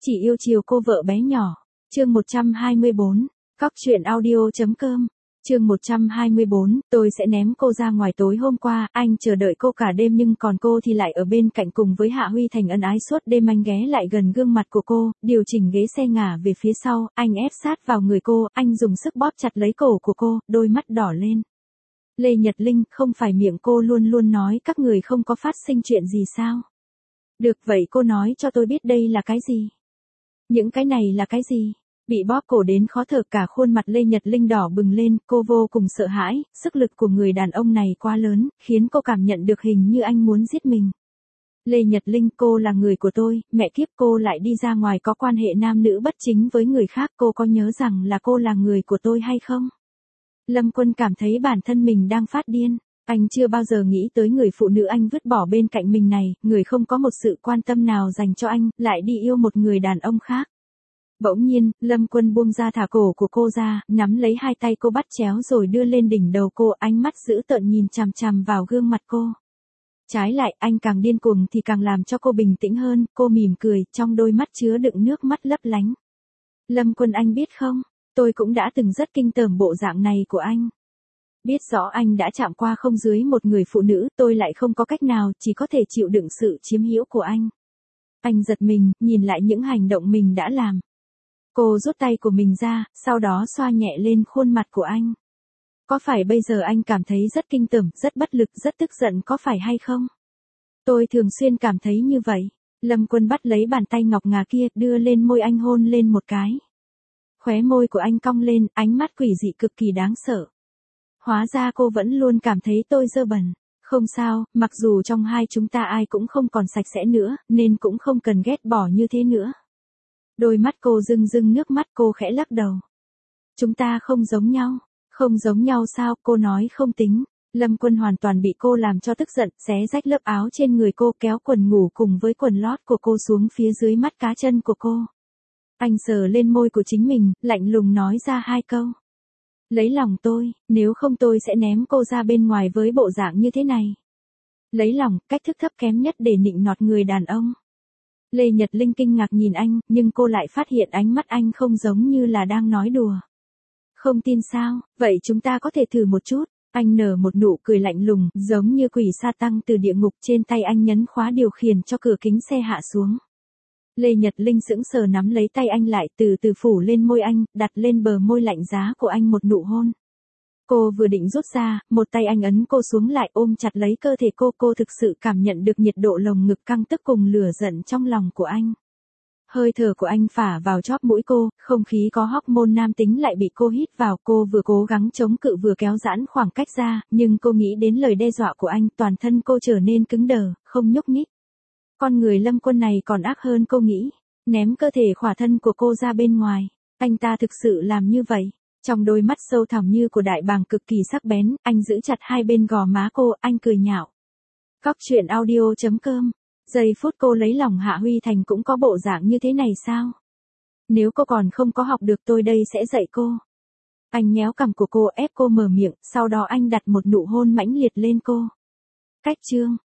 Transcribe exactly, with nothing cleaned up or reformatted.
Chỉ yêu chiều cô vợ bé nhỏ. Chương một trăm hai mươi bốn. Cóc truyện audio.com. Chương một trăm hai mươi bốn, tôi sẽ ném cô ra ngoài. Tối hôm qua, anh chờ đợi cô cả đêm nhưng còn cô thì lại ở bên cạnh cùng với Hạ Huy Thành ân ái suốt đêm. Anh ghé lại gần gương mặt của cô, điều chỉnh ghế xe ngả về phía sau, anh ép sát vào người cô, anh dùng sức bóp chặt lấy cổ của cô, đôi mắt đỏ lên. Lê Nhật Linh, không phải miệng cô luôn luôn nói các người không có phát sinh chuyện gì sao? Được vậy cô nói cho tôi biết đây là cái gì? Những cái này là cái gì? Bị bóp cổ đến khó thở, cả khuôn mặt Lê Nhật Linh đỏ bừng lên, cô vô cùng sợ hãi, sức lực của người đàn ông này quá lớn, khiến cô cảm nhận được hình như anh muốn giết mình. Lê Nhật Linh, cô là người của tôi, mẹ kiếp, cô lại đi ra ngoài có quan hệ nam nữ bất chính với người khác, cô có nhớ rằng là cô là người của tôi hay không? Lâm Quân cảm thấy bản thân mình đang phát điên. Anh chưa bao giờ nghĩ tới người phụ nữ anh vứt bỏ bên cạnh mình này, người không có một sự quan tâm nào dành cho anh, lại đi yêu một người đàn ông khác. Bỗng nhiên, Lâm Quân buông ra thả cổ của cô ra, nắm lấy hai tay cô bắt chéo rồi đưa lên đỉnh đầu cô, ánh mắt dữ tợn nhìn chằm chằm vào gương mặt cô. Trái lại, anh càng điên cuồng thì càng làm cho cô bình tĩnh hơn, cô mỉm cười, trong đôi mắt chứa đựng nước mắt lấp lánh. Lâm Quân, anh biết không, tôi cũng đã từng rất kinh tởm bộ dạng này của anh. Biết rõ anh đã chạm qua không dưới một người phụ nữ, tôi lại không có cách nào, chỉ có thể chịu đựng sự chiếm hữu của anh. Anh giật mình, nhìn lại những hành động mình đã làm. Cô rút tay của mình ra, sau đó xoa nhẹ lên khuôn mặt của anh. Có phải bây giờ anh cảm thấy rất kinh tởm, rất bất lực, rất tức giận có phải hay không? Tôi thường xuyên cảm thấy như vậy. Lâm Quân bắt lấy bàn tay ngọc ngà kia, đưa lên môi anh hôn lên một cái. Khóe môi của anh cong lên, ánh mắt quỷ dị cực kỳ đáng sợ. Hóa ra cô vẫn luôn cảm thấy tôi dơ bẩn. Không sao, mặc dù trong hai chúng ta ai cũng không còn sạch sẽ nữa, nên cũng không cần ghét bỏ như thế nữa. Đôi mắt cô rưng rưng nước mắt, cô khẽ lắc đầu. Chúng ta không giống nhau. Không giống nhau sao? Cô nói không tính. Lâm Quân hoàn toàn bị cô làm cho tức giận, xé rách lớp áo trên người cô, kéo quần ngủ cùng với quần lót của cô xuống phía dưới mắt cá chân của cô. Anh sờ lên môi của chính mình, lạnh lùng nói ra hai câu. Lấy lòng tôi, nếu không tôi sẽ ném cô ra bên ngoài với bộ dạng như thế này. Lấy lòng, cách thức thấp kém nhất để nịnh nọt người đàn ông. Lê Nhật Linh kinh ngạc nhìn anh, nhưng cô lại phát hiện ánh mắt anh không giống như là đang nói đùa. Không tin sao, vậy chúng ta có thể thử một chút. Anh nở một nụ cười lạnh lùng, giống như quỷ sa tăng từ địa ngục, trên tay anh nhấn khóa điều khiển cho cửa kính xe hạ xuống. Lê Nhật Linh sững sờ nắm lấy tay anh lại, từ từ phủ lên môi anh, đặt lên bờ môi lạnh giá của anh một nụ hôn. Cô vừa định rút ra, một tay anh ấn cô xuống lại, ôm chặt lấy cơ thể cô. Cô thực sự cảm nhận được nhiệt độ lồng ngực căng tức cùng lửa giận trong lòng của anh. Hơi thở của anh phả vào chóp mũi cô, không khí có hormone nam tính lại bị cô hít vào. Cô vừa cố gắng chống cự vừa kéo giãn khoảng cách ra, nhưng cô nghĩ đến lời đe dọa của anh, toàn thân cô trở nên cứng đờ, không nhúc nhích. Con người Lâm Quân này còn ác hơn cô nghĩ, ném cơ thể khỏa thân của cô ra bên ngoài. Anh ta thực sự làm như vậy. Trong đôi mắt sâu thẳm như của đại bàng cực kỳ sắc bén, anh giữ chặt hai bên gò má cô, anh cười nhạo. Cóc truyện audio.com. Giây phút cô lấy lòng Hạ Huy Thành cũng có bộ dạng như thế này sao? Nếu cô còn không có học được tôi đây sẽ dạy cô. Anh nhéo cằm của cô, ép cô mở miệng, sau đó anh đặt một nụ hôn mãnh liệt lên cô. Cách chương.